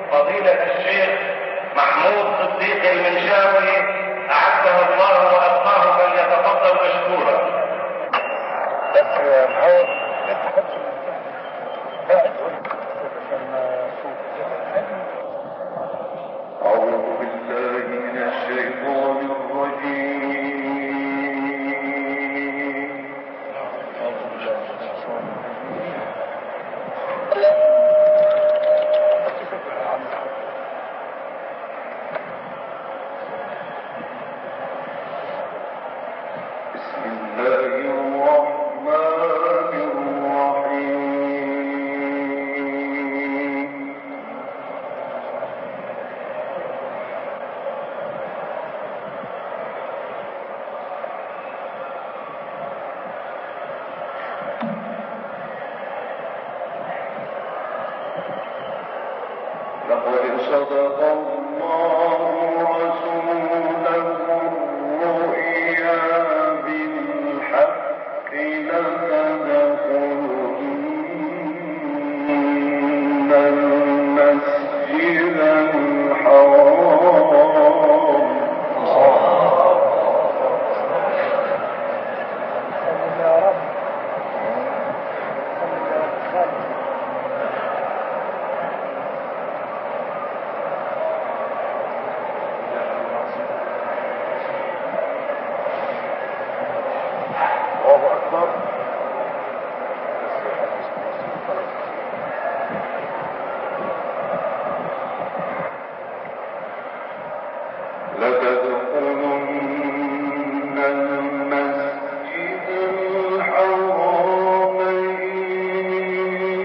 فضيلة الشيخ محمود صديق المنشاوي أعزه الله وأبقاه، فليتفضل مشكورا. بس يا محمود أعوذ بالله من الشيطان الرجيم. بسم الله الرحمن الرحيم. لقد صدق الله رسوله الرؤيا بالحق لتدخلن المسجد الحرام لتدخلن المسجد الحرام إن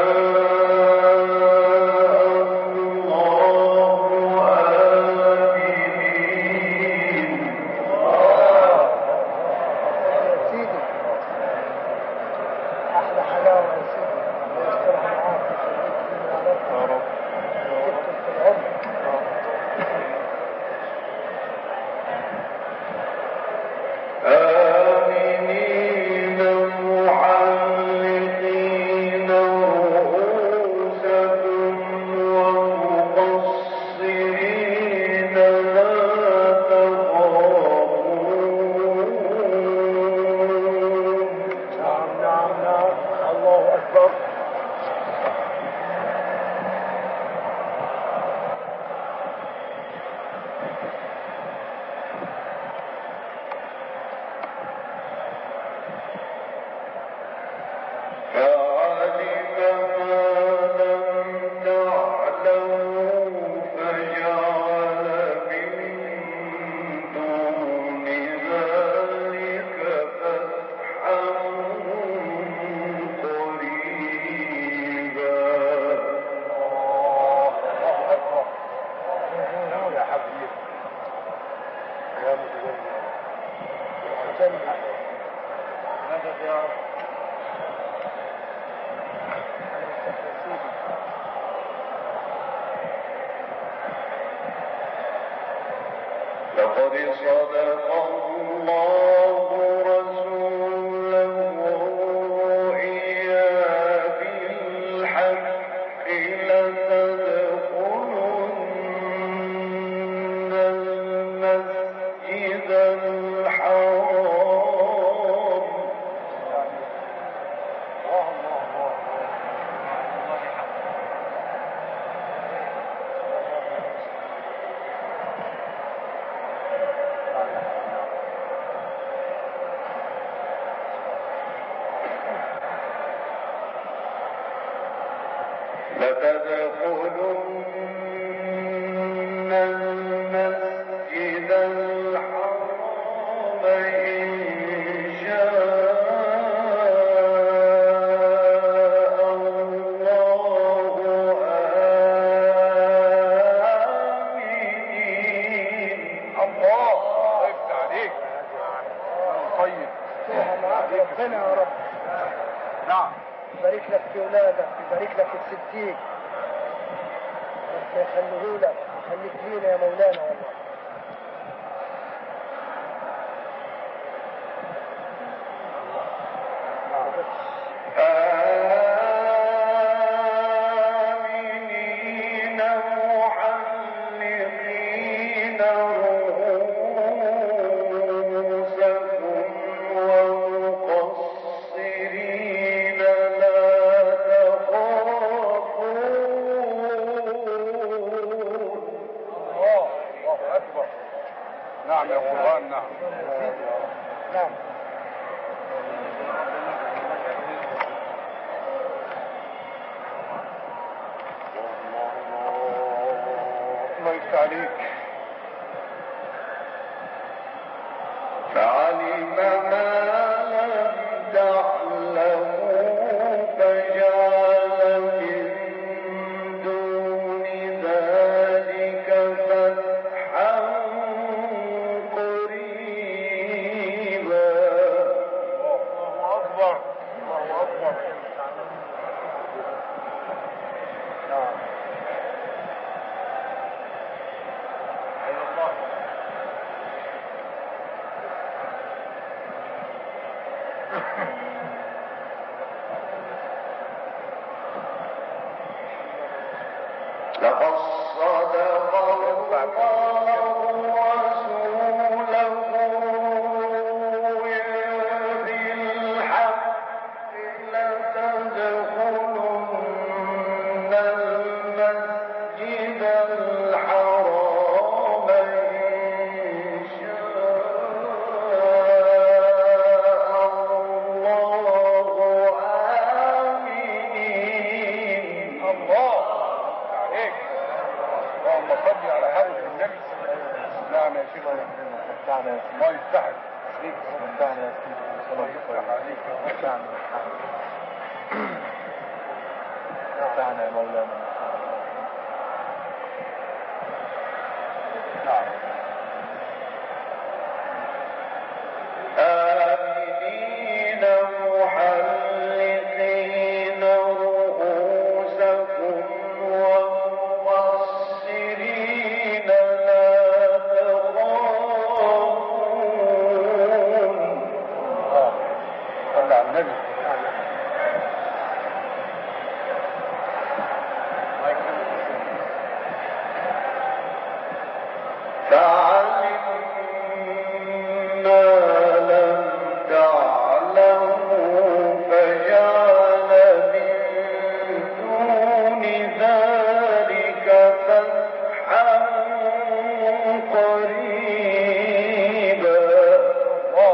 شاء الله آمنين. أحلى حلاوة يا سيدي، الله يسترها معاك ويخليك فينا يا رب. جبتم في العمر. آمنين محلقين رؤوسكم ومقصرين لا تخافون. نعم نعم نعم، الله أكبر. فعلم ما لم تعلموا فجعل من دون ذلك فتحا قريبا. يا حبيبي يا متجمع مدد يا رب. لقد صدق الله رسوله الرؤيا بالحق لتدخلن المسجد الحرام لتدخلن المسجد الحرام إن شاء الله آمنين. الله يفتح عليك. طيب فيها معاك ربنا يا رب. نعم، يبارك لك في ولادك، يبارك لك في الستين، يخليه لك، يخليك لينا يا مولانا والله. آمنين نعم يا قرآن. نعم نعم. الله يفتح عليك. فعلم ما لم تعلموا فجعل من دون ذلك فتحا قريبا. الله أكبر. الله أكبر. لقد صدق الله رسوله بالحق لتدخلن المسجد الحرام إن شاء الله آمين. الله عليك. اللهم صل على هذا النبي. نعم يا شيخ. الله يفتحك. الله يفتح عليك. يا مولانا. نعم. آمنين محلقين رؤوسكم ومقصرين لا تخافون. صل على النبي. فعلم ما لم تعلموا فجعل من دون ذلك فتحا قريبا. الله.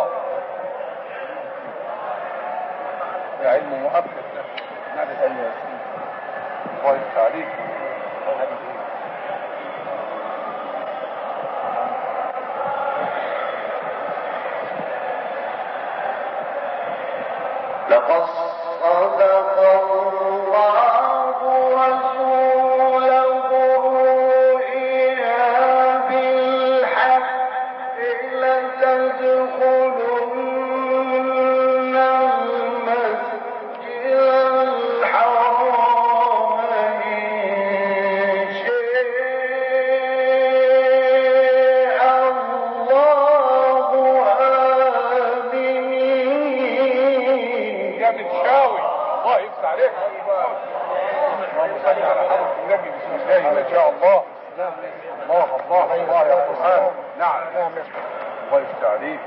ده علم مؤكد ده. نعم يا سيدي. الله يفتح عليك. لقد صدق الله رسوله الرؤيا بالحق لتدخلن المسجد الحرام إن شاء الله آمين. يا بتشاوي. الله يفتح عليك. اللهم صل على حضرة النبي. بسم الله ما شاء الله. الله الله الله يا قرآن. نعم. الله يفتح عليك.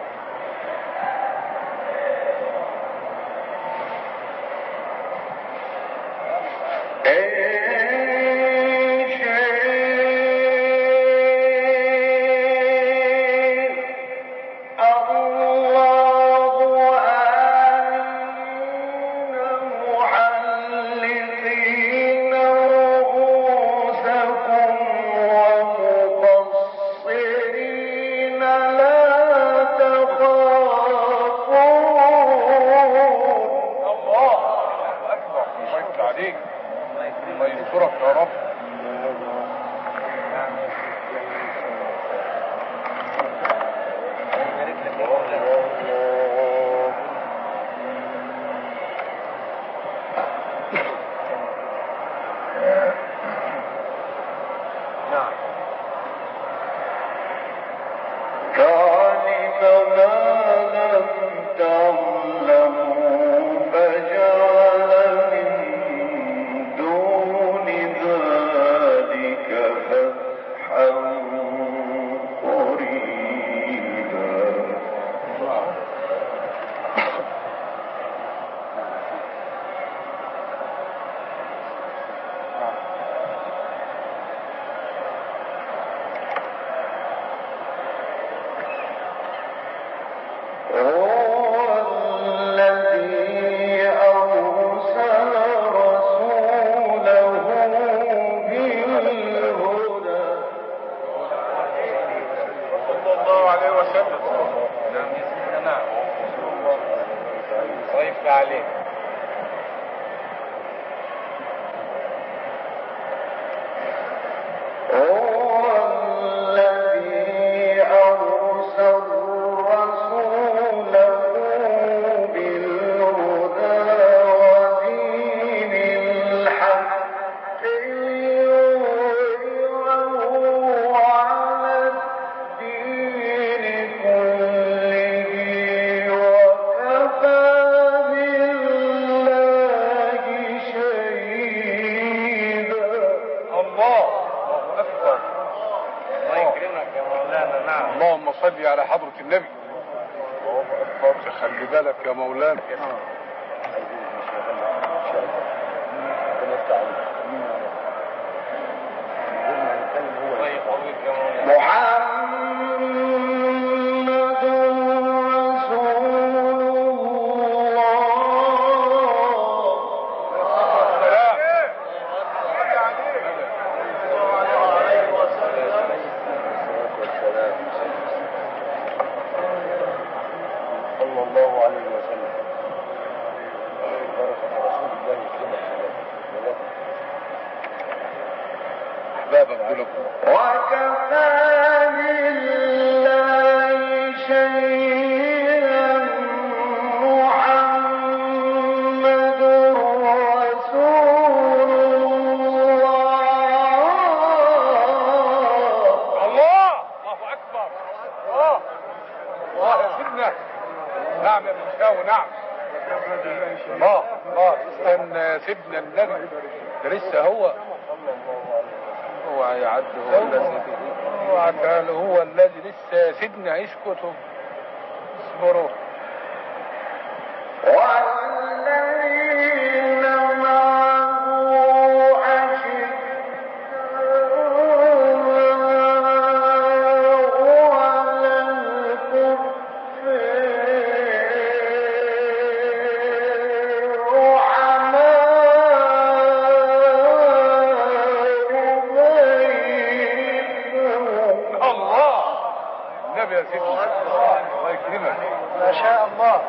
الله ينصرك يا رب. فجعل من دون ذلك عليك. اللهم صل على حضرة النبي. خلي بالك يا مولانا. نعم يا بنشاوي نعم. الله استنى سيدنا النبي ده لسه هو يعد هو الذي لسه سيدنا يسكتوا اصبروا. ما شاء الله.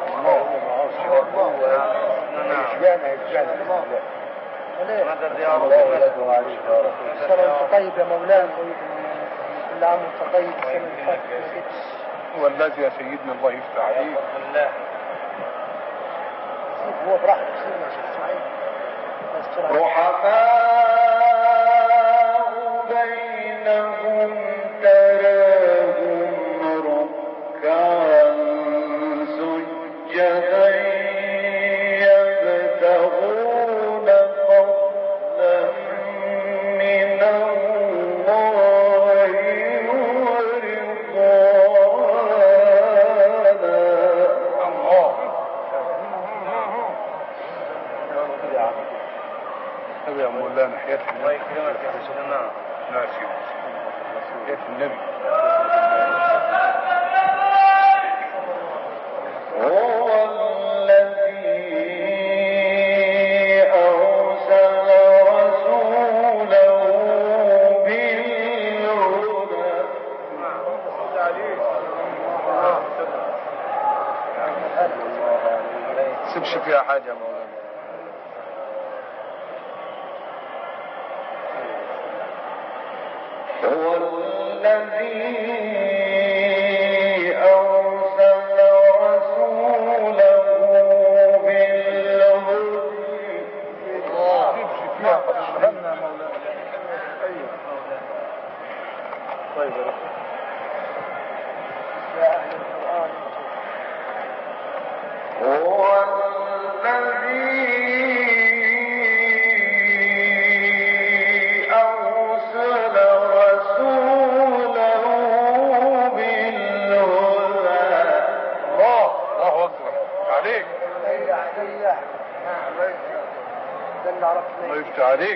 مدد يا رب. انت طيب يا مولانا. كل عام وانت طيب. هو الذي يا سيدنا الله يفتح عليك. هو براحته سيدنا يا شيخ اسماعيل. رحماء بينهم تراهم ركعا سجدا يبتغون فضلا من الله ورضوانا. يا مولانا حياة الله يكرمك يا سيدنا. ناسي حياة النبي. هو الذي أرسل رسوله بالهدى. سيبش فيها حاجة يا مولانا. هو الذي أرسل رسوله بالهدى. سيبش فيها قصرنا مولانا. طيب يا رب. يا أهل القرآن. هو الذي أرسل رسوله بالهدى. الله أكبر عليك. سيح ده اللي عرفت الله يفتح عليك.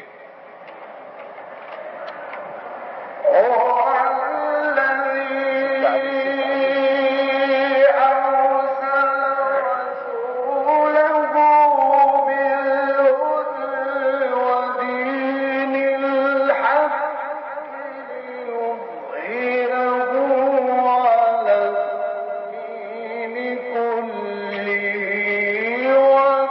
هو الذي أرسل رسوله بالهدى ودين الحق ليظهره على الدين كله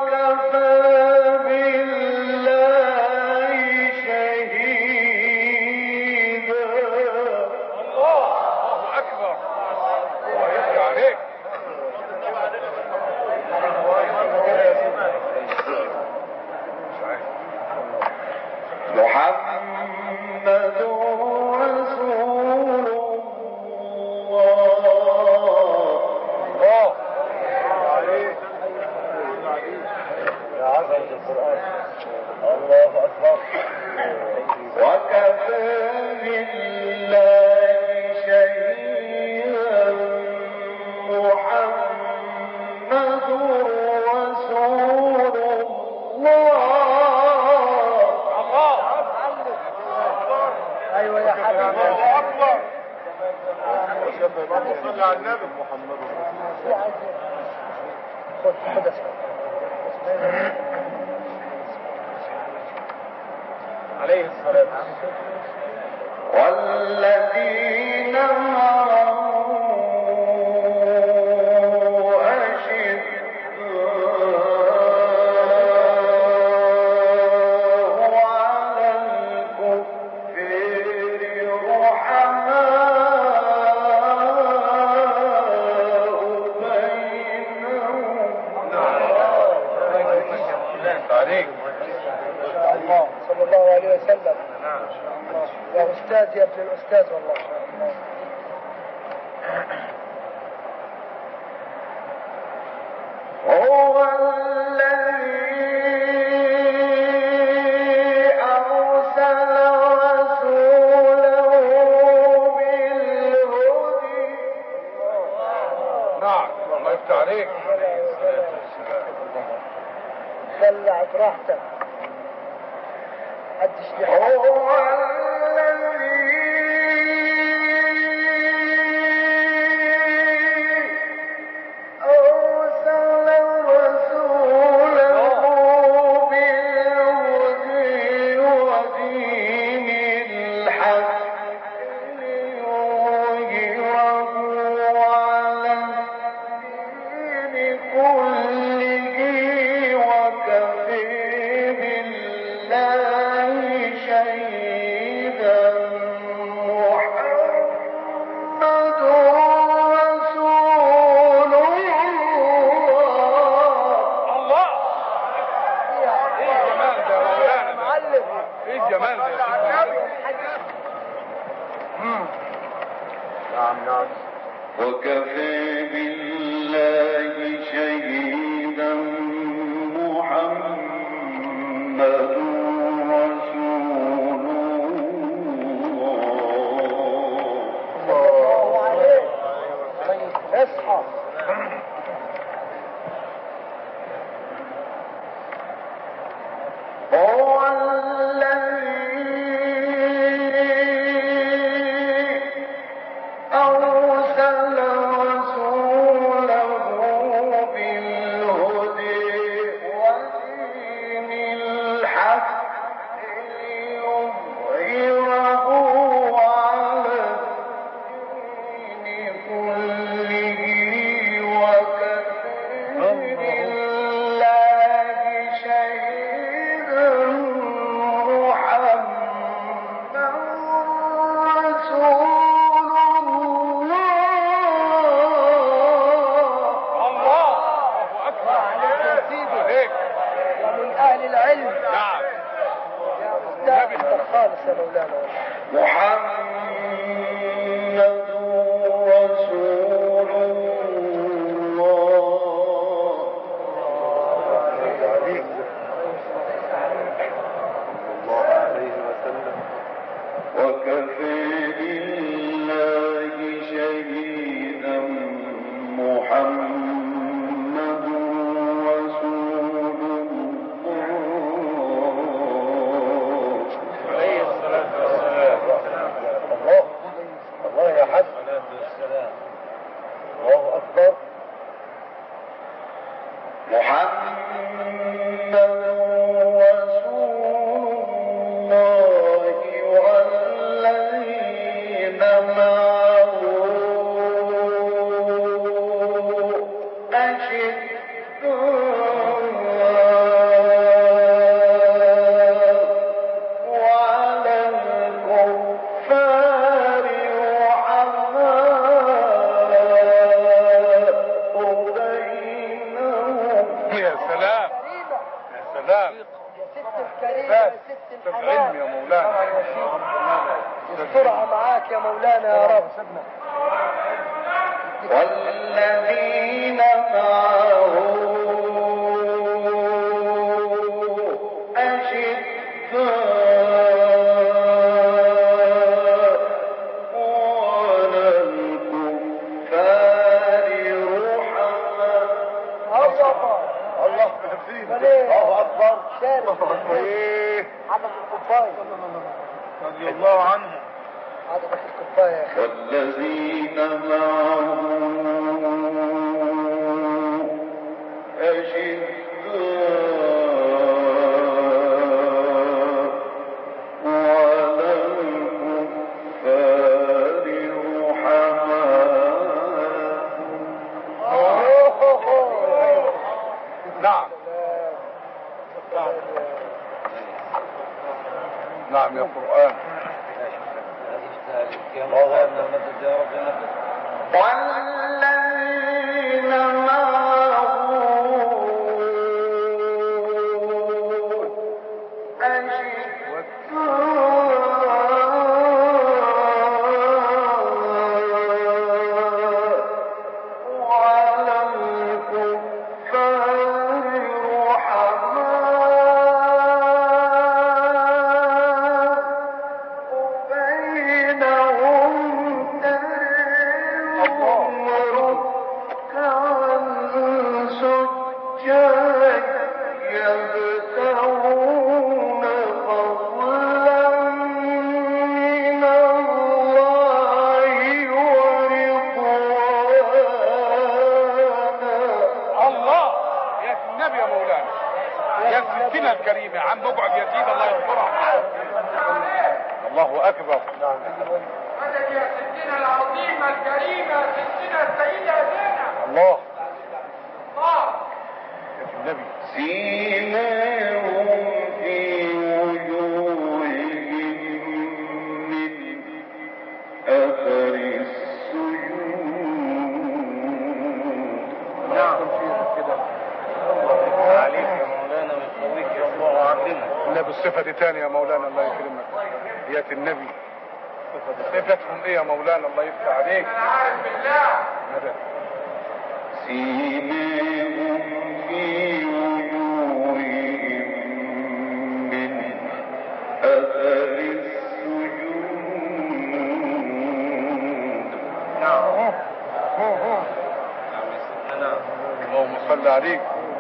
الله اكبر. صل على النبي محمد. خد عليه الصلاة والذين معه صلى الله عليه وسلم. يا أستاذ يا ابن الأستاذ والله. هو الذي أرسل رسوله بالهدى. نعم الله يفتح عليك. دلع براحتك. محدش هو الذي أرسل رسوله بالهدى ودين الحق ليظهره على الدين كله وكفى بالله شهيدا محمد رسول الله. ايه الجمال ده يا مولانا؟ معلم. ايه الجمال ده يا نعم. وكفى بالله شهيدا محمد رسول الله عليك. اصحى. هو الذي أرسل رسوله بالهدى ودين الحق ليظهره على الدين كله وكفى بالله شهيدا محمد رسول الله اكبر عليك. ومن أهل العلم. نعم يا أستاذ أنت خالص يا مولانا. محمد رسول وكفى بالله شهيدا محمد رسول عليه الصلاة والسلام. الله يا حسن. الله أكبر. محمد رسول الله والذين معه أشداء وعلى الكفار رحماء بينهم. يا سلام يا سلام. يا ست الكريمة يا ست العلم الحنان. يا مولانا. يسترها معاك يا مولانا يا رب. والذين معه أشداء وعلى الكفار رحماء. الله الله أكبر. شارك إيه عمل الكفاية. رضي الله عنه. عدد الكوبايه يا اخي. والذين معه نعم يا قرآن. والذين معه الكريمة عم بقعد يزيد الله يسترها. الله أكبر. مدد يا ستنا العظيمة الكريمة ستنا السيدة زينب. الله الله يا النبي. سيماهم في وجوههم من أثر السجود. نعم كده. عليك يا مولانا ويقويك يا الله وعلمك. لا بالصفة دي تاني يا مولانا الله يكرمك. يا النبي صفتهم ايه يا مولانا الله يفتح عليك. أنا عارف بالله. مدد. سيماهم في وجوههم من أثر السجود. نعم. اللهم صل عليك.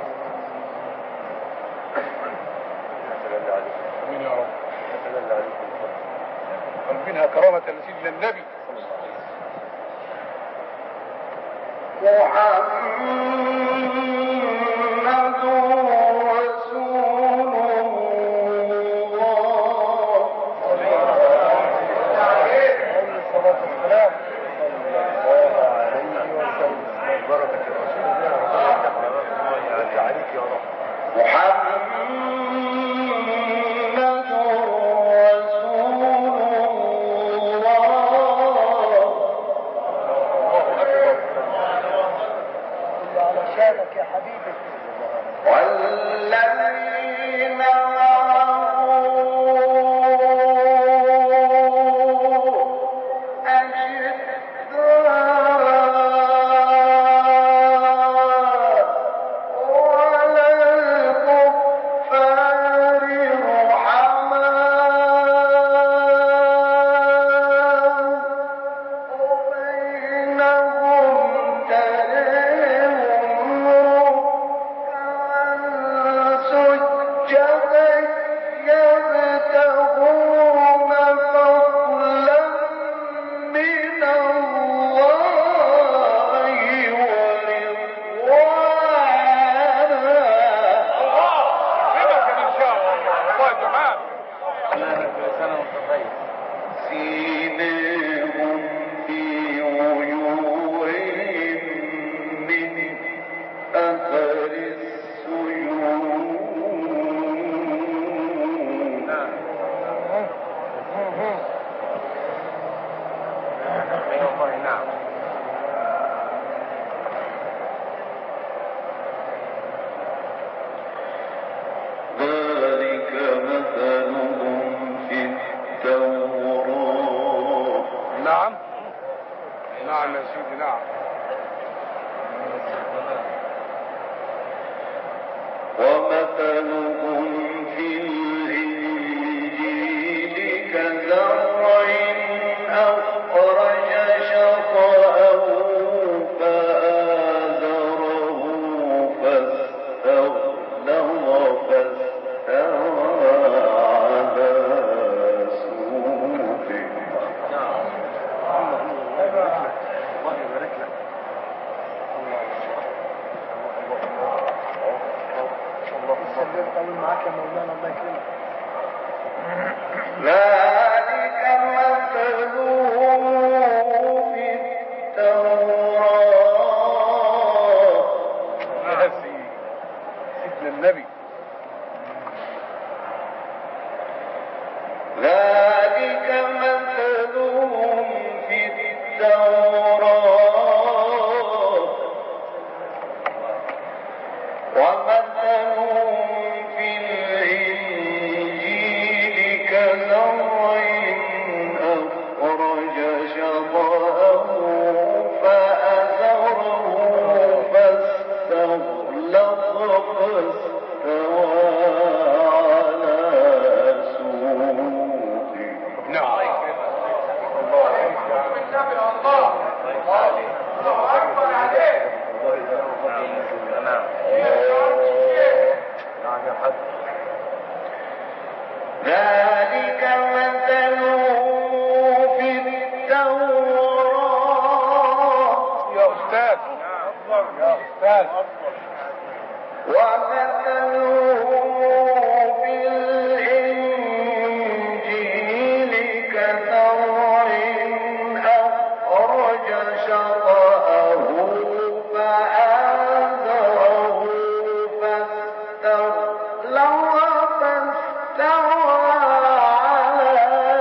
امين يا رب. قلبينها كرامة لسيدنا النبي. محمد رسول الله. عليه الصلاه والسلام. بركة الرسول عليك يا رب. محمد رسول الله. على شانك يا حبيبي. والذين معه سيماهم في وجوههم من أثر السجود. نعم. ذلك مثلهم في التوراة. نعم نعم يا سيدي نعم. ومثلهم في الإنجيل كزرع أخرج شطأه فآزره فاستغلظ فاستوى على سوقه نعم. بالنبي الله أكبر عليك. ذلك مثله في التوراة يا أستاذ يا أستاذ ومثله في الإنجيل كزرع أخرج شطأه فآزره فاستغلظ فاستوى على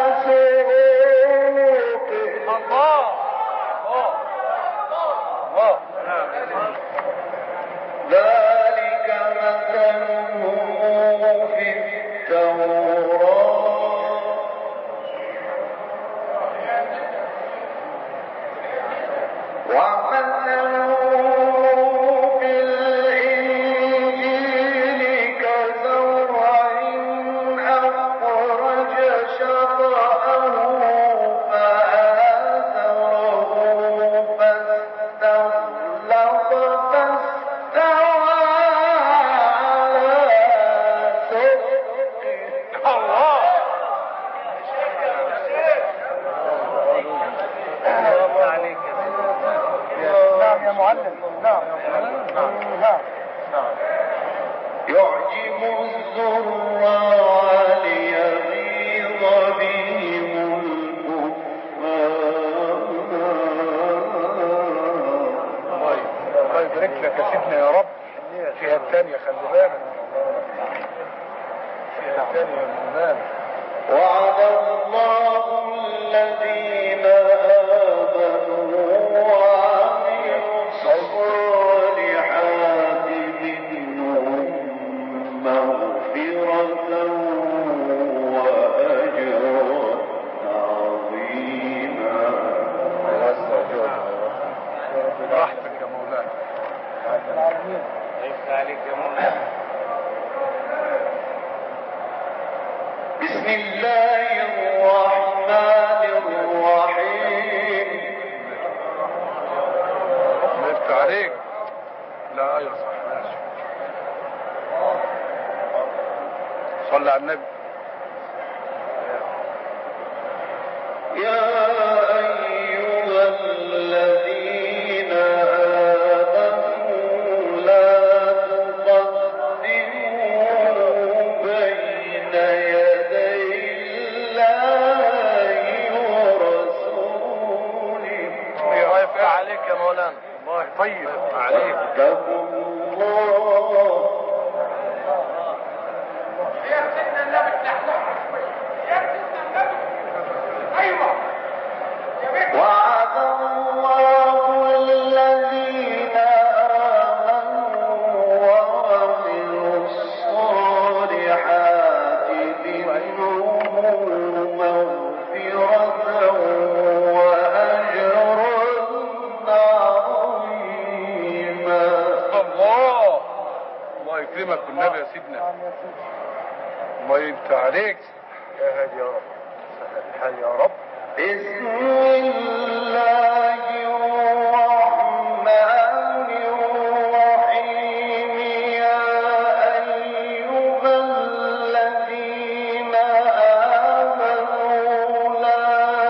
سوقه. الله ذلك مثله في التوراة ومثله في الإنجيل كزرع أخرج شطأه فآزره فاستغلظ فاستوى على سوقه. نعم يا معلم. نعم نعم. يعجب الزراع ليغيظ بهم الكفار. الله يبارك لك يا سيدنا يا رب. فيها الثانية خلي بالك. فيها الثانية يا مولانا. وعد الله الذين آمنوا وعملوا الصالحات منهم مغفرة وأجرا عظيما. براحتك يا مولانا. عليك يا مولانا. بسم الله الرحمن الرحيم. وقفت عليك. لا يا صاحبي صلى على النبي. يا أيها الذين آمنوا لا تقدموا بين يدي الله ورسوله. الله يفتح عليك يا مولانا. الله طيب عليك. اتقوا الله. يا سيدنا النبي تحلم. يا سيدنا النبي. أيوة. يا بنت. وعد الله الذين آمنوا وعملوا الصالحات منهم مغفرة وأجرا عظيما. الله يكرمك بالنبي يا سيدنا. الله يفتح عليك. يا هادي يا رب. سهل الحال يا رب. بسم الله الرحمن الرحيم. يا أيها الذين آمنوا لا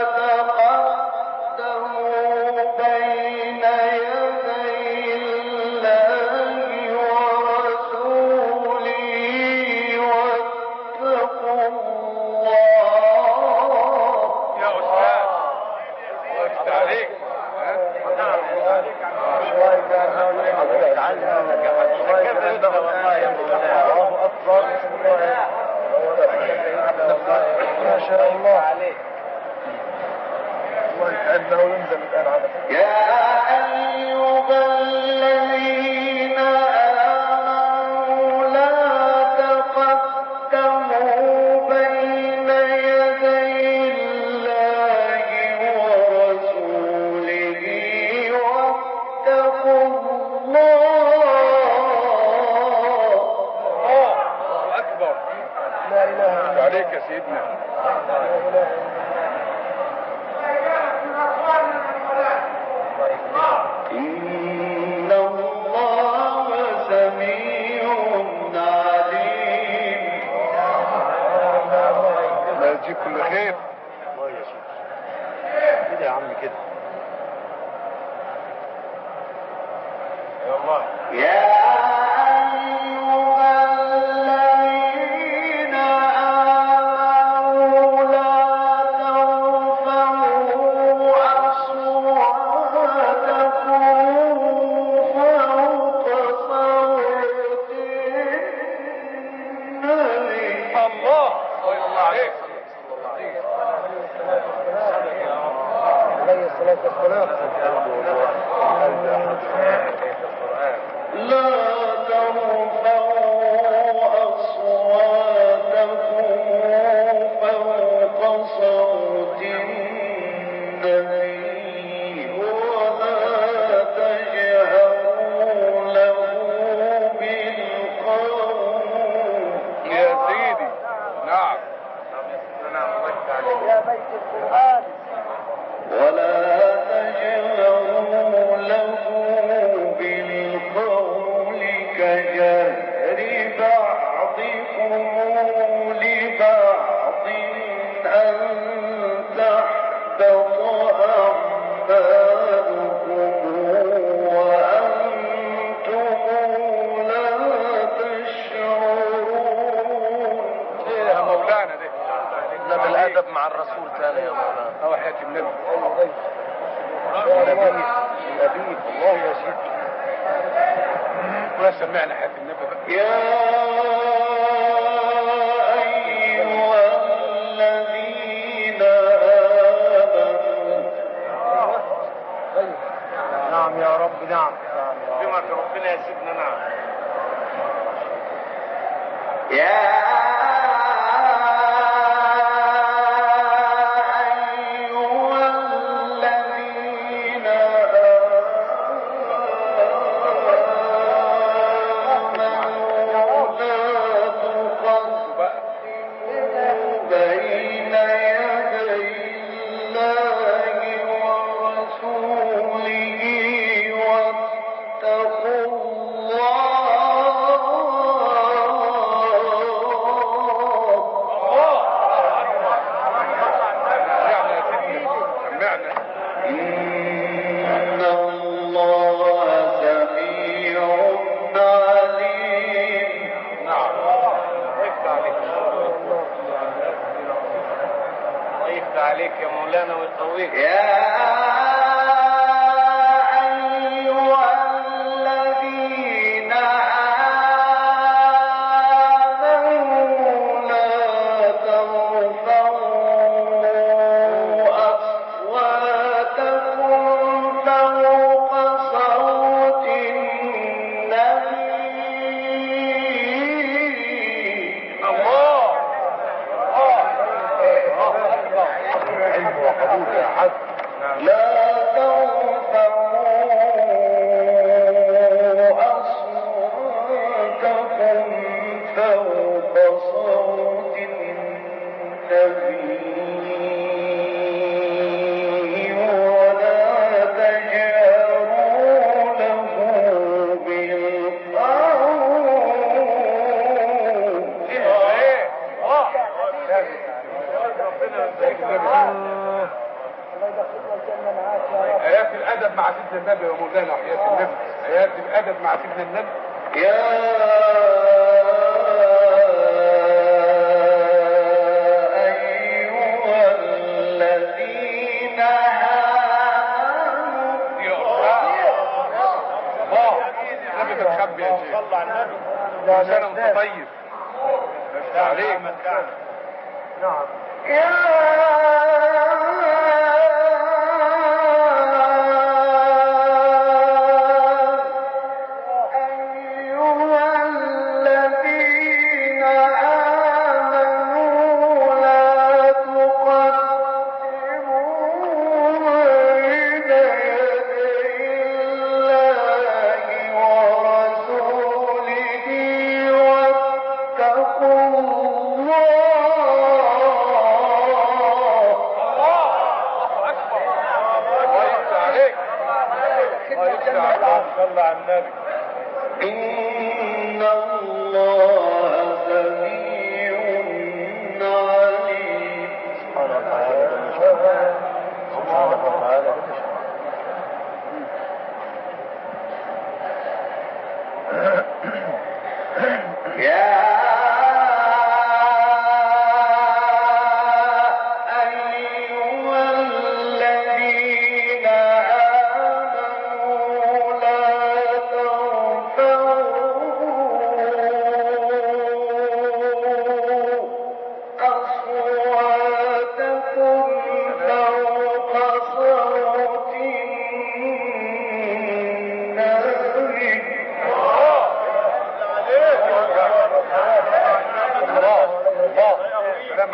تقدموا بين يدي الله ورسوله واتقوا الله. يا أستاذ الله يفتح عليك. ما شاء الله عليك. الله يتعلم وينزل الآن على يا أيها الذين آمنوا لا تقدموا بين يدي الله ورسوله واتقوا الله. أكبر. لا إله إلا عليك يا سيدنا. الله. يا سيدي كده يا عم كده. يا الله يا أيها الذين آمنوا لا ترفعوا أصواتكم فوق صوت النبي. الله صلى الله عليك عليه الصلاة والسلام. لا ترفعوا أصواتكم فوق صوت النبي ولا تجهروا له بالقول. يا سيدي. نعم. يا بيت القرآن. ولا تجهروا له بالقول كجهر بعضكم لبعض أن تحبط أعمالكم وأنتم لا تشعرون. ايه يا مولانا ده؟ إنما الأدب مع الرسول كان يا مولانا. أو حياة النبي. يا نبي نبي الله يا سيدي. ولا سمعنا حياة النبي بقى. يا أيها الذين آمنوا. نعم يا رب نعم. بما في ربنا يا سيدنا. نعم. يا بين يدي الله ورسوله واتقوا سمعنا. إن الله سميع عليم. نعم. وقفت عليك. وقفت عليك يا مولانا ويقويك. يا أيها الذين آمنوا لا ترفعوا أصواتكم فوق صوت النبي. الله. علم وقبول يا حاج. لا ترفعوا أصواتكم فوق صوت النبي ولا تجهروا له بالقول. ايه. الله يدخلنا الجنة معاك يا رب. آيات الأدب مع سيدنا النبي يا مولانا. حياة النبي. آيات الأدب مع سيدنا النبي. يا أيها الذين آمنوا. يا الله. النبي متخبي يا شيخ. صلى على النبي. لا كل سنة لا وانت طيب. مفتاح عليك. نعم. يا أيها الذين آمنوا لا تقدموا بين يدي الله ورسوله واتقوا صلى على النبي. إن الله سميع عليم.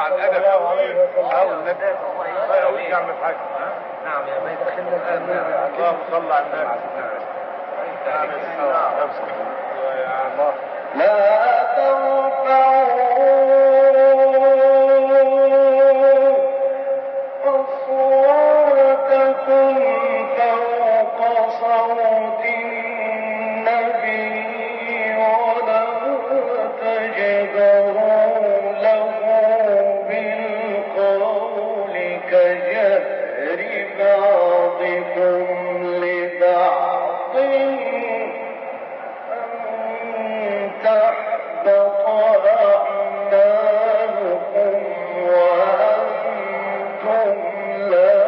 على الادب او النبي او يعمل حاجه. نعم يا بيت اللهم صل على النبي. لا ترفعوا أصواتكم فوق صوت النبي ولا تجهروا له بالقول كجهر بعضكم لبعض تحبط أعمالكم وأنتم لا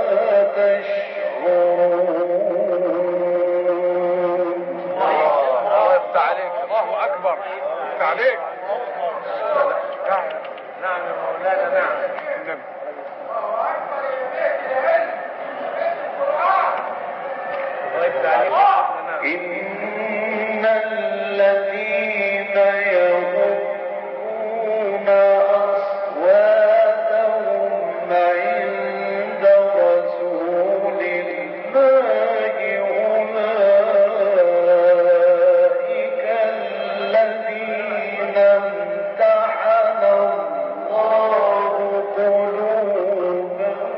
تشعرون. الله يفتح عليك. الله اكبر. يفتح عليك. نعم يا مولانا نعم. النبي. الله يفتح عليك. إن الذين يغضون أصواتهم عند رسول الله أولئك الذين امتحن الله قلوبهم.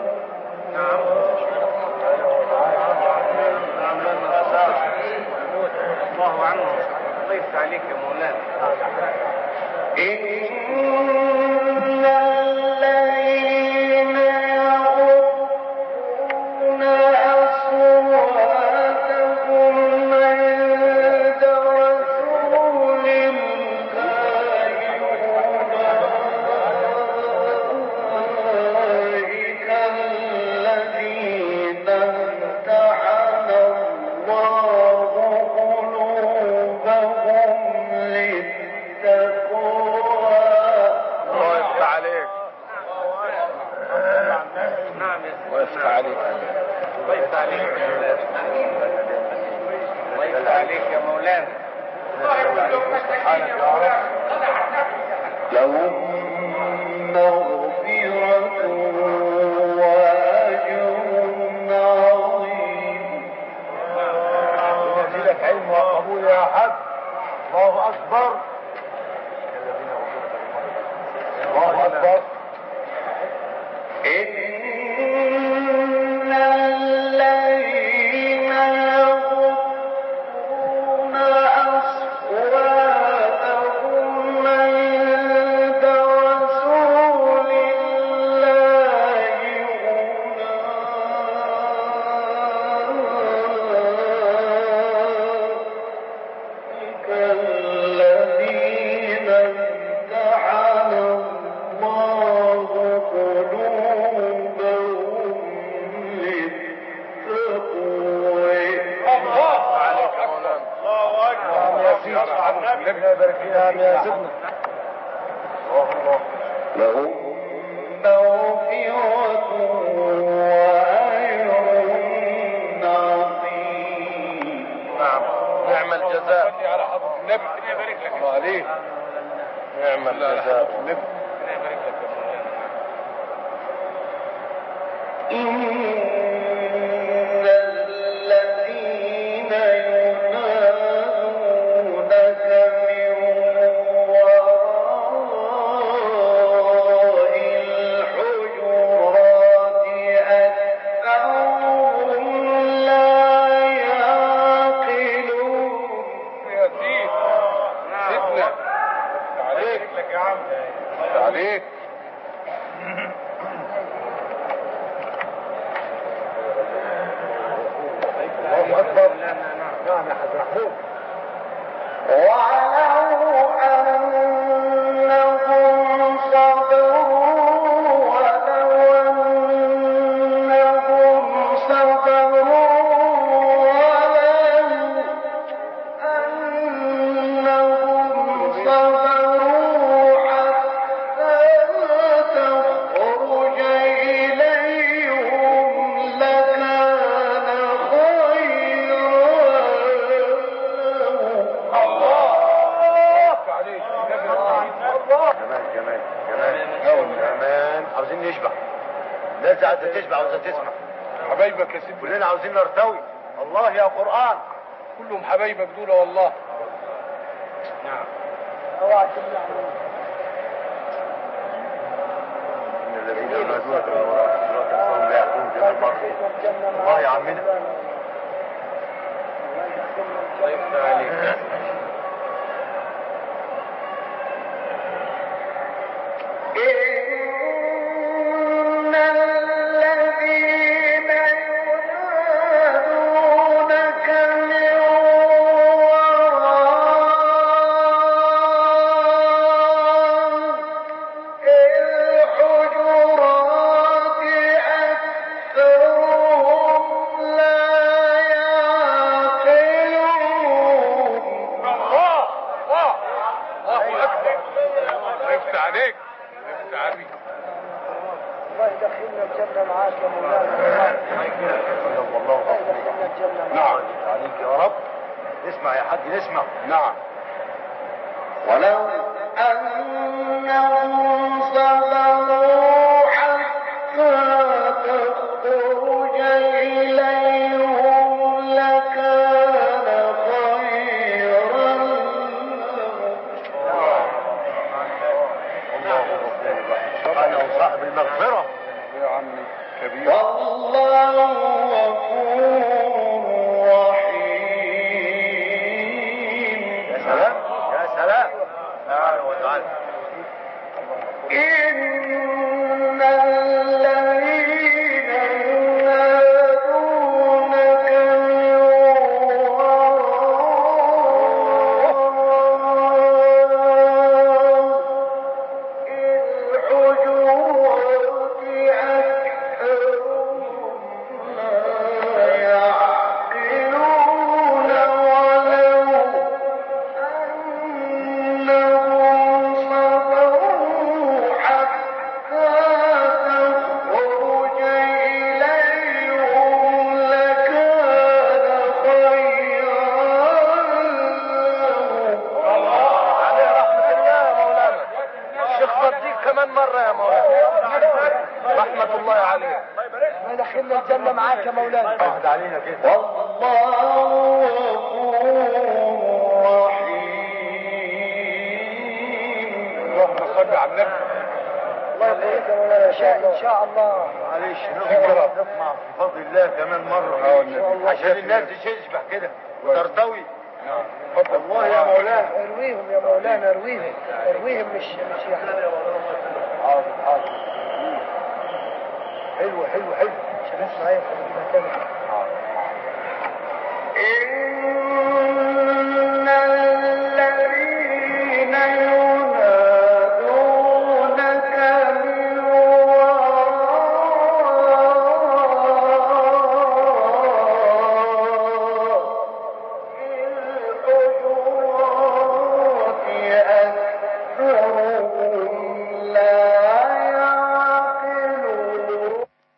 الله عنه. الله يفتح عليك يا مولانا. إن الذين يغضون أصواتهم عند رسول الله أولئك الذين امتحن الله قلوبهم للتقوى. الله يفتح عليك. نعم يا الله يفتح عليك. الله يفتح عليك يا مولانا. الله يفتح عليك يا مولانا. سبحانك يا رب. لهم مغفرة وأجر عظيم. يزيدك علم وقبول يا حاج. الله اكبر. الله اكبر. إن الذين يغضون أصواتهم عند رسول الله أولئك الذين امتحن الله قلوبهم للتقوى. الله عليك يا مولانا. الله اكبر. يا سيدي النبي يبارك فينا يا سيدنا. الله. لهم مغفرة وأجر عظيم. نعم. نعم الجزاء. على حضرة النبي. يبارك لك. الله عليك. نعم الجزاء. النبي. يبارك لك يا مولانا. إن الذين ينادونك من وراء الحجرات أكثرهم لا يعقلون. يا سيد. سيدنا. عليك لك يا عم. عليك. الله اكبر. نعم يا حاج محمود. ولو أنهم صبروا ولو أنهم صبروا ولو أنهم صبروا حتى تخرج إليهم لكان خيرا لهم. الله عليك. عاوزة تشبع عاوزة تسمع. حبايبك يا سيدي كلنا عاوزين نرتوي. الله يا قرآن. كلهم حبايبك دول والله. نعم. اوعى تمنع إن الذين ينادونك من وراء الصراط فهم لا يأتون جنة المغفرة. الله يا عمنا. الله يفتح عليك. إن الذين ينادونك من وراء الحجرات أكثرهم لا يعقلون. الله اكبر. الله يفتح عليك. الله يفتح عليك. الله يدخلنا الجنة معاك يا مولانا. والله الله يدخلنا الجنة معاك. نعم. عليك يا رب. اسمع يا حاج اسمع. نعم. ولو أنهم صبروا حتى تخرج إليهم لكان خيرا الله غفور رحيم. سبحانه صاحب المغفرة. يا عمي كبير. والله غفور رحيم. يا سلام يا سلام. سبحانه وتعالى. إن الذين ينادونك من وراء الحجرات أكثرهم لا يعقلون ولو أنهم صبروا حتى تخرج إليهم لكان خيرا لهم. عليه رحمة الله يا مولانا. الشيخ فضيك كمان مرة يا مولانا. رحمة الله عليه. الله يدخلنا الجنة معاك يا مولانا. واحد علينا كده. والله غفور رحيم. اللهم صل على النبي. الله يخليك يا مولانا. إن شاء الله. معلش نطمع في فضل الله كمان مرة عشان الناس تشبع كده وترتوي. نعم. الله يا مولانا. ارويهم يا مولانا ارويهم. ارويهم مش يعني. حاضر حاضر. حلو حلو حلو. عشان نسمع ايه خلينا تاني. إن الذين ينادونك من وراء الحجرات أكثرهم لا يعقلون.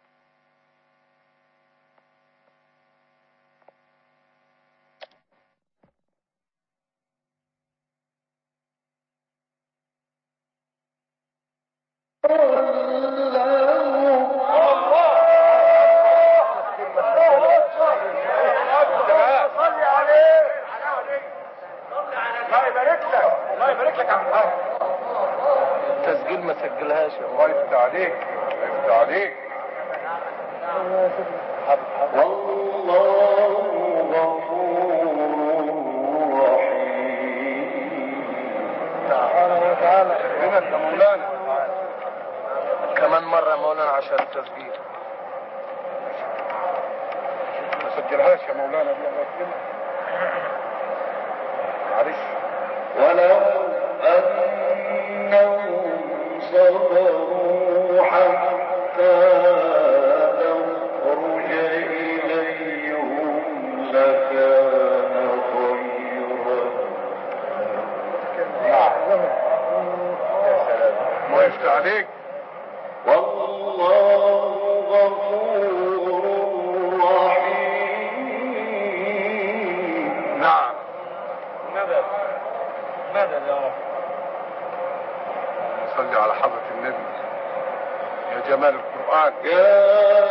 تسجيل ما سجلهاش يا الله يفتح عليك. الله يفتح عليك. والله غفور رحيم. سبحانه وتعالى. هنا انت مولانا. كمان مرة يا مولانا عشان التسجيل. ما سجلهاش يا مولانا. معلش. ولو أنهم صبروا حتى تخرج إليهم لكان خيرا. نعم. يا سلام. الله يفتح عليك. والله غفور رحيم. نعم. ماذا يا رب؟ صلي على حضرة النبي. يا جمال القرآن. يا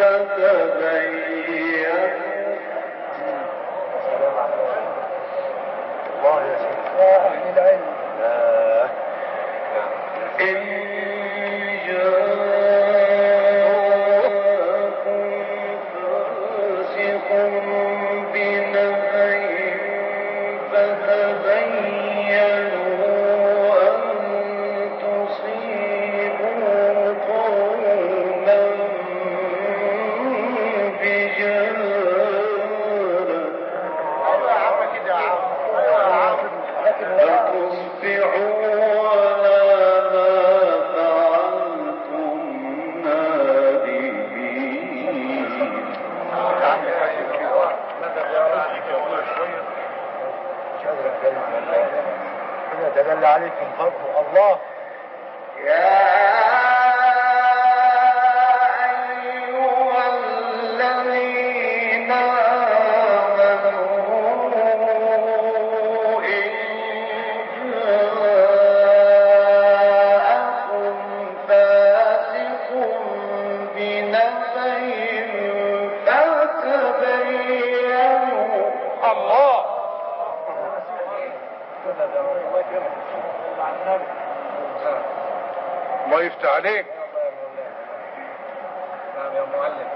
تجلى عليكم فضل الله. الله يفتح عليك. نعم يا معلم.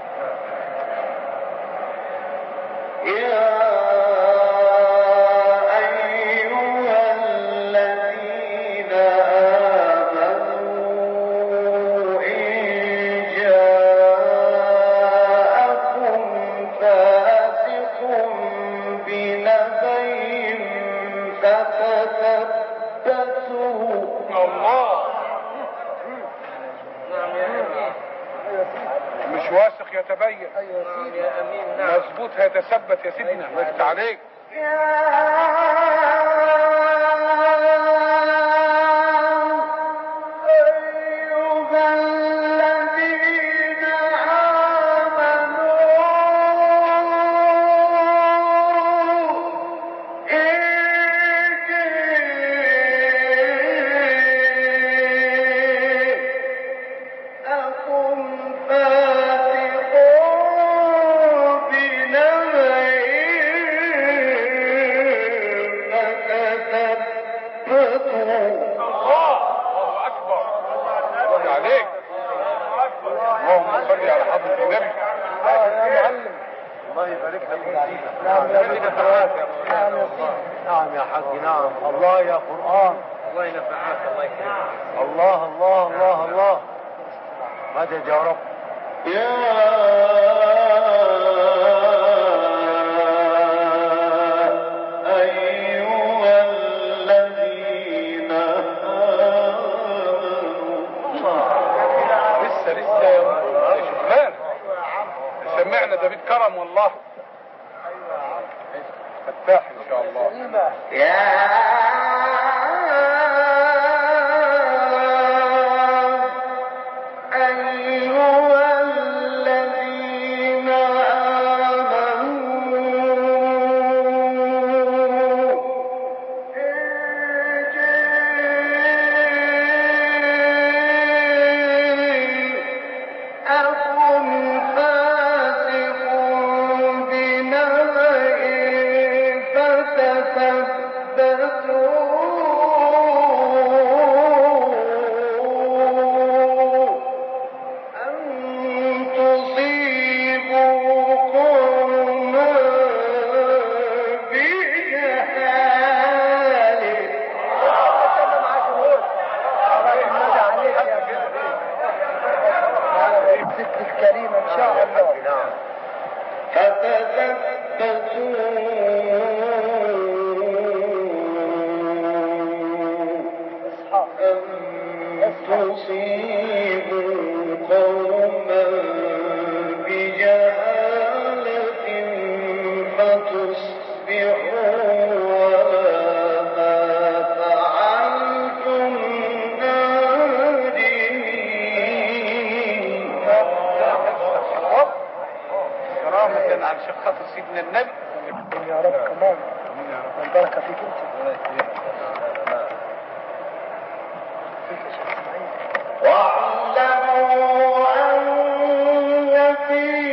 مش واثق يتبين. نعم يا امين. نعم مظبوط هيتثبت يا سيدنا. الله يفتح عليك. نعم يا حاج. نعم الله يا قرآن. الله ينفعك. الله يكرمك. الله الله الله الله. مدد يا رب. سمعنا ده بيتكرم والله. فتاح ان شاء الله. عن شخص سيدنا النبي. يا رب كمان. البركة فيك انت. واعلموا أن فيه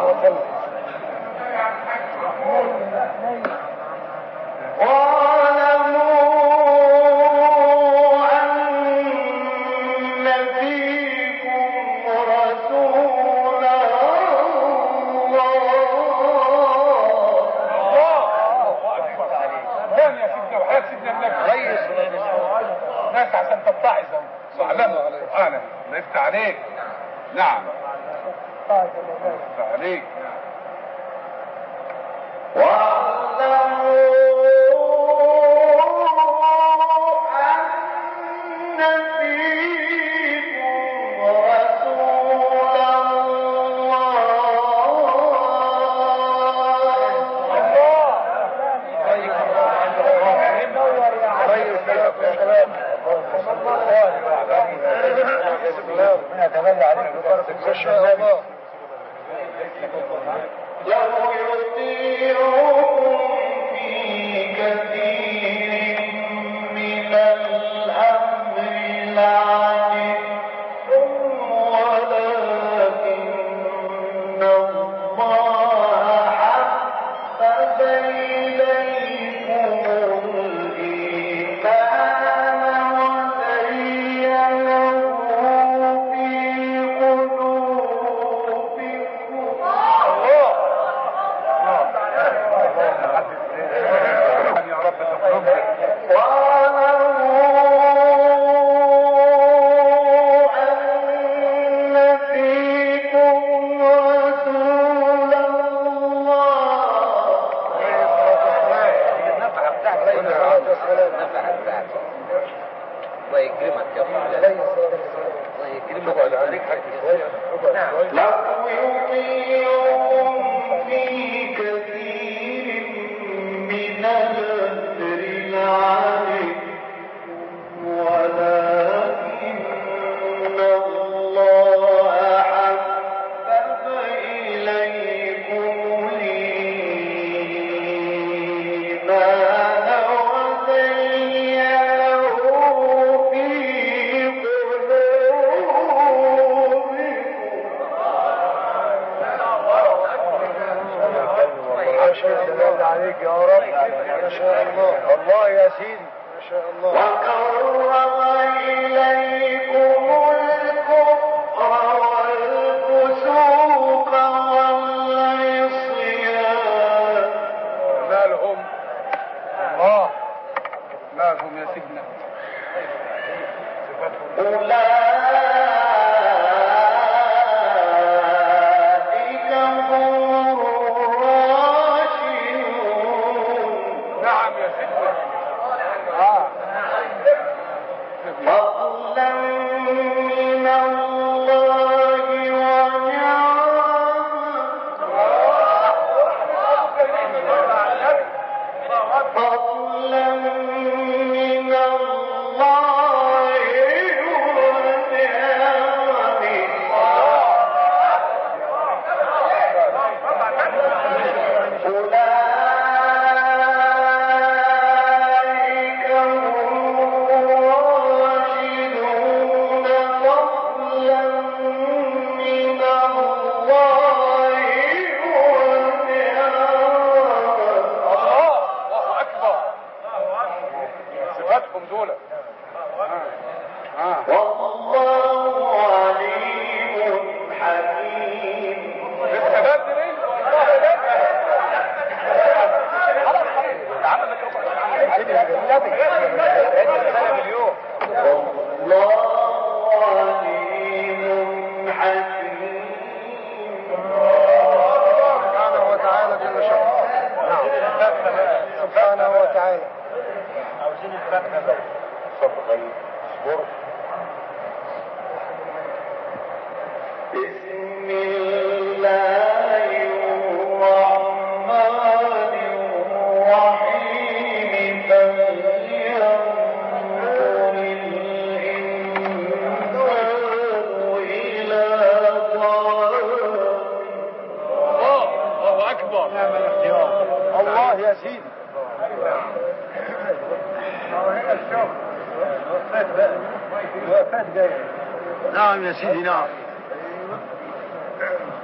نعم يا سيدي نعم.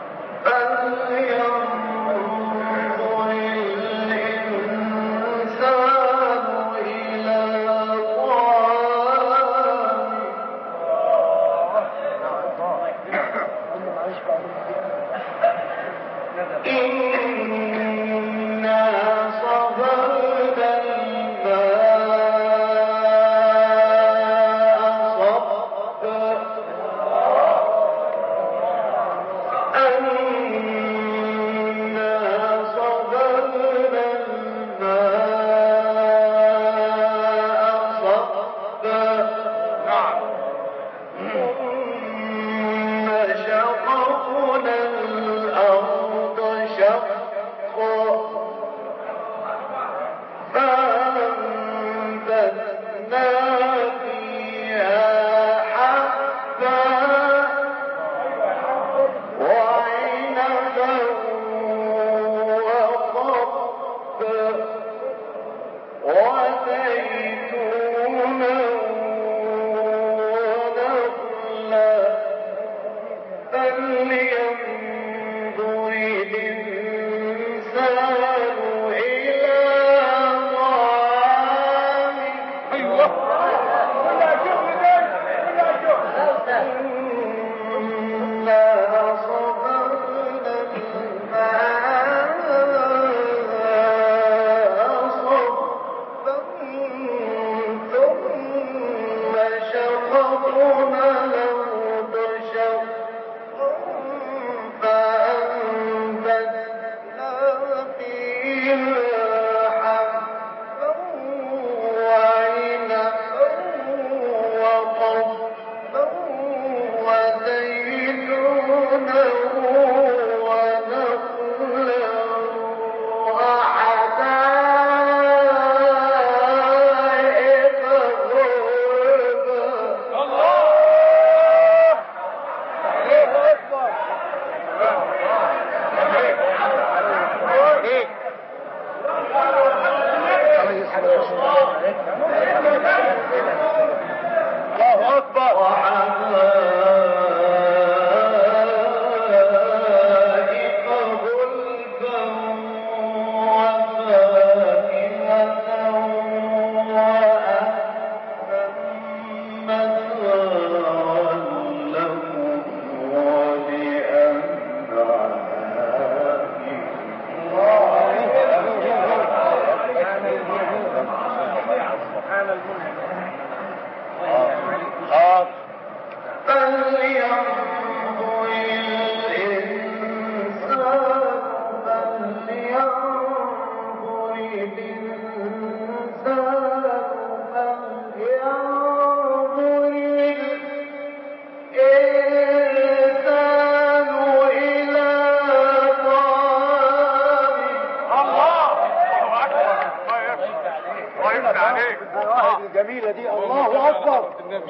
الجميلة دي. الله أكبر،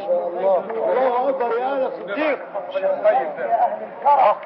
الله أكبر يا آل الصديق يا أهل الكرم.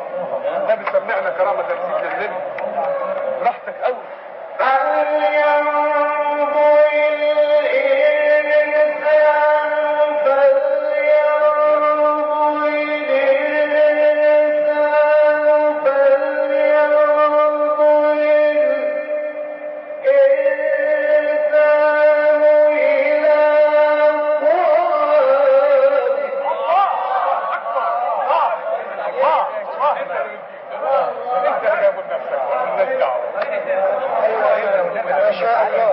النبي سمعنا كرامة سيدنا النبي، براحتك قوي. ما شاء الله.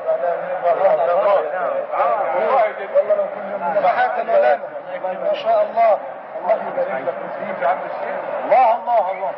والله لو كل يوم صحاك مولانا ما شاء الله. الله يبارك لك فيك يا عبد الشيخ. الله الله الله.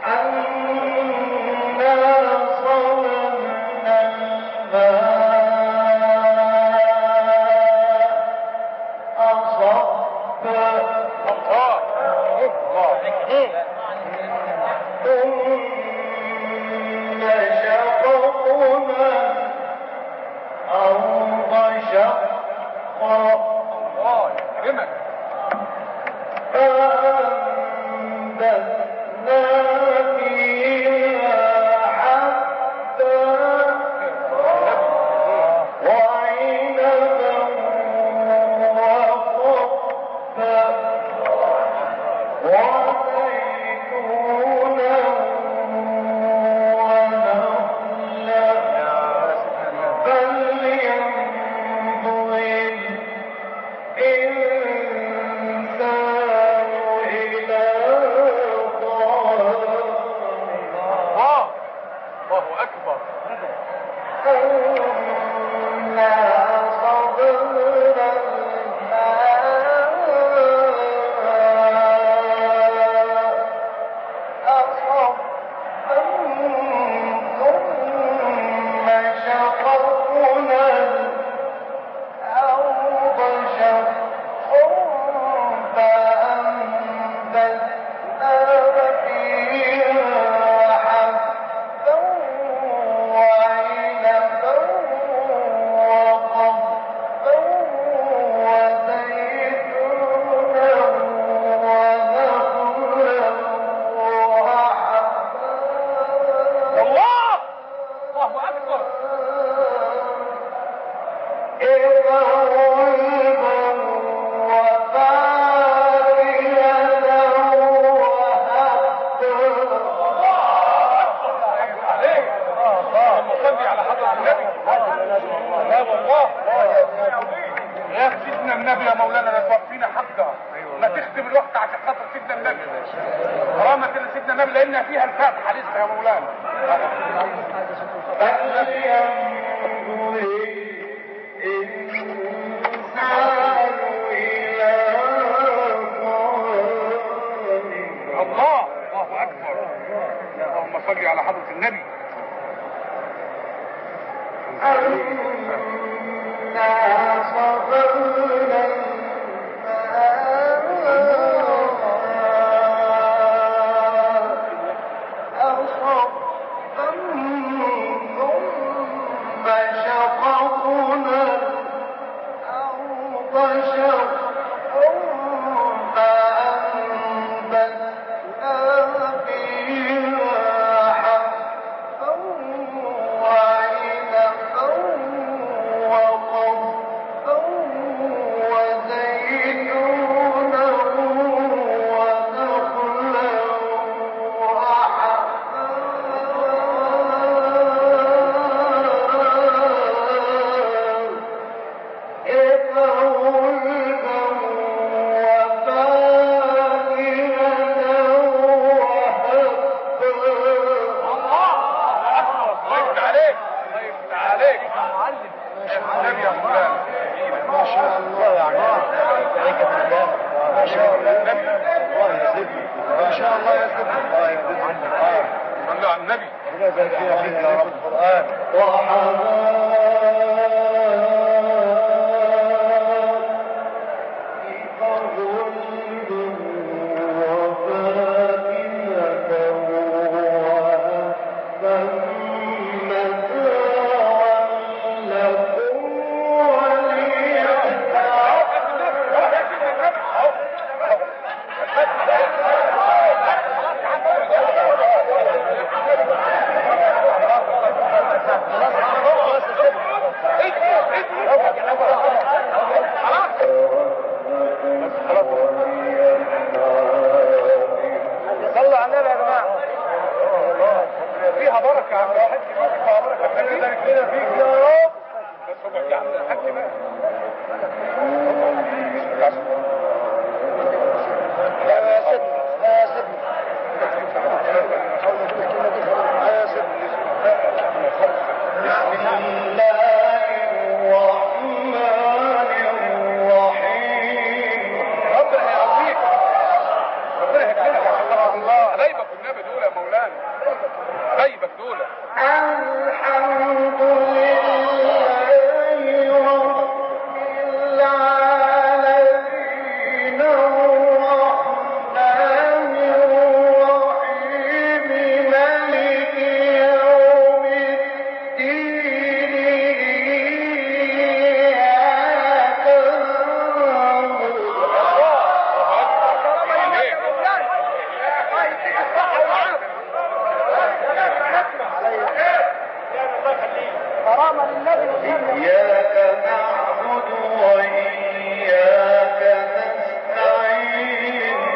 كرامة للنبي والنبي. إياك نعبد وإياك نستعين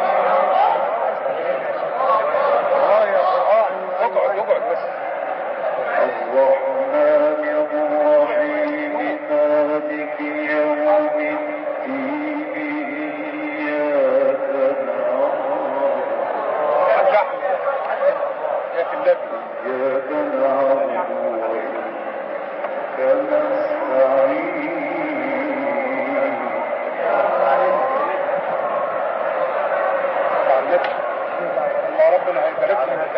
اقعد بس. الرحمن الرحيم مالك يوم الدين إياك نعبد يا النبي إياك نعبد وإياك نستعين الله ربنا هيبارك لك.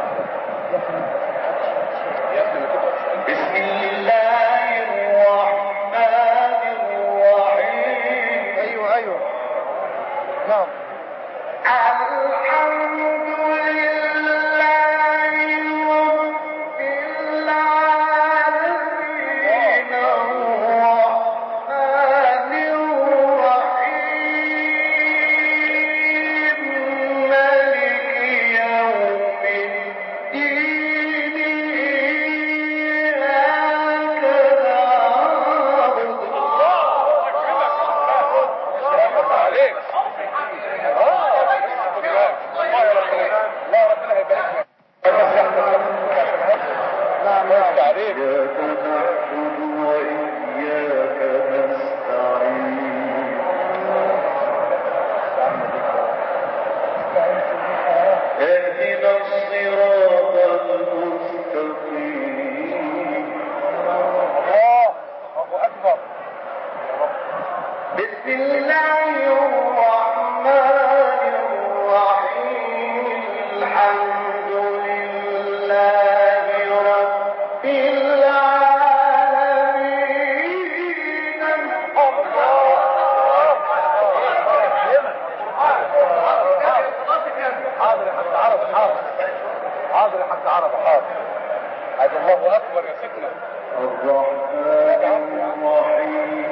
بسم الله الرحمن الرحيم. ايوه نعم. الحمد لله رب العالمين الرحمن الرحيم مالك يوم الدين إياك نعبد عليك. الله ربنا هيبارك لك. نعم عليك. إياك نعبد وإياك نستعين اهدنا الصراط المستقيم. الله اكبر. بسم الله الرحمن الرحيم الحمد لله رب العالمين. حاضر يا حاج عرب. حاضر يا حاج عرب. عايز الله اكبر يا سيدنا. الرحمن الرحيم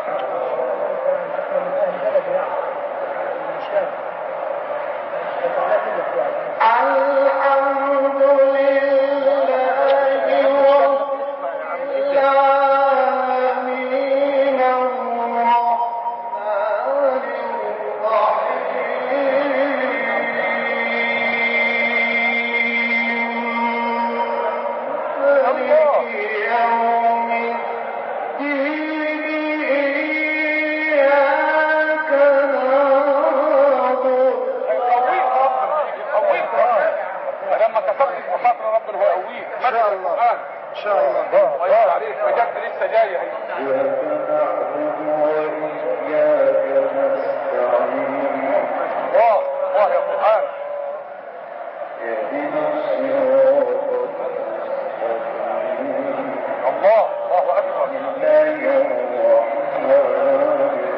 الحمد لله رب العالمين الرحمن لما كسرت مخاطر ربنا هو يقويك. ان شاء الله ان شاء الله. الله عليك. وجدت لسه جايه اهي. إياك نعبد وإياك نستعين الله يا قرآن. اهدنا الصراط المستقيم. الله اكبر. الله الرحمن الرحيم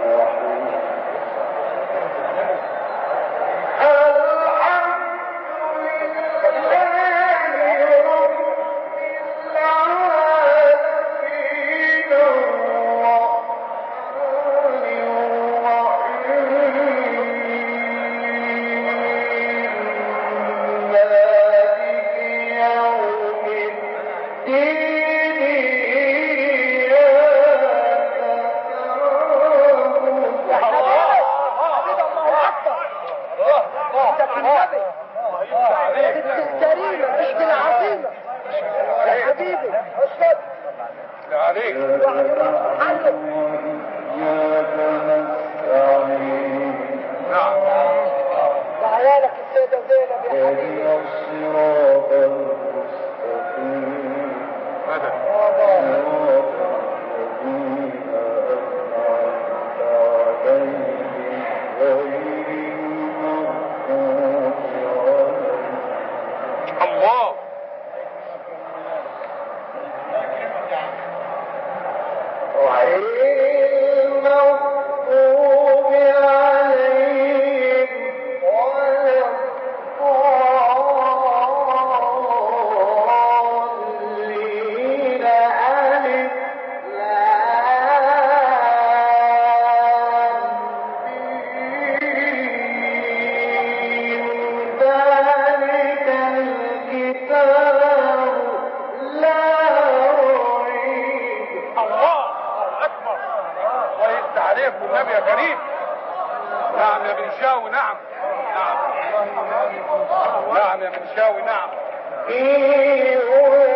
الكريمة مش بالعظيمة يا حبيبي. اسكت عليك. نعم. وعيالك السيدة زينب يا حبيبي. الصراط المستقيم مدد. صراط الذين أنعمت عليهم غير المغضوب عليهم. الله. المغضوب عليهم ولا الضالين. ألف لام ميم. ذلك الكتاب لا منشاوي نعم. نعم نعم يا منشاوي نعم. فيه هدى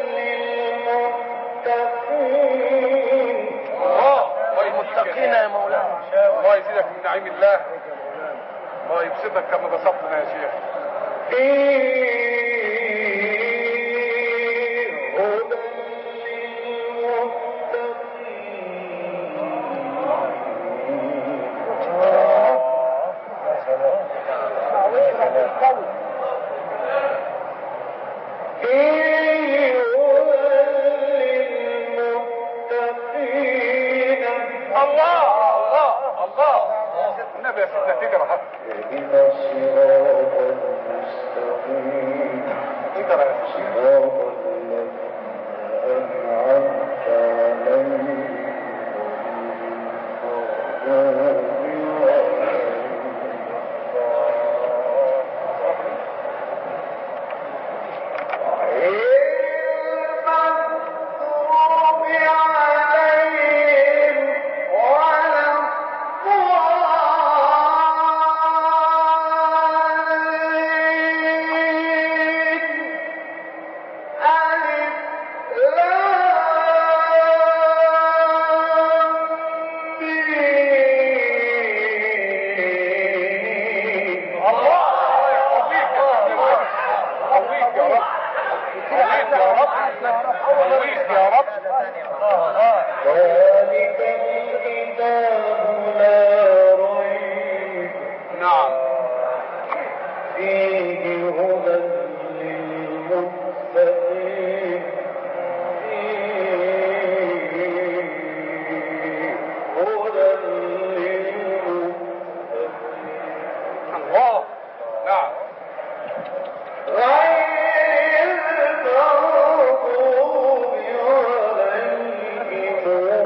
للمتقين. المتقين يا مولانا. الله يزيدك من نعيم الله. الله يبسطك كما بسطنا يا شيخ. فيه هدى للمتقين. فيه هدى للمتقين. الله الله الله. النبي يا سيدنا تقرا. اهدنا الصراط المستقيم. تقرا يا سيدنا. صراط الذين أنعمت عليهم ذلك الكتاب لا ريب نعم. فيه هدى للمتقين. فيه هدى للمتقين. الله نعم. غير المغضوب عليهم ولا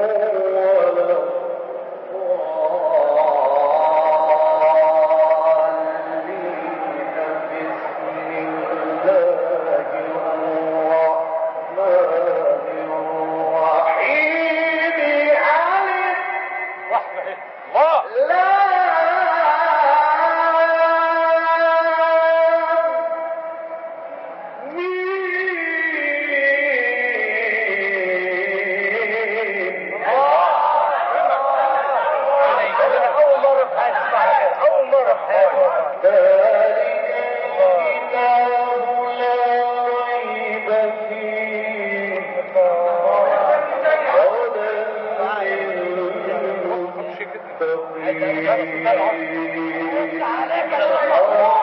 عليك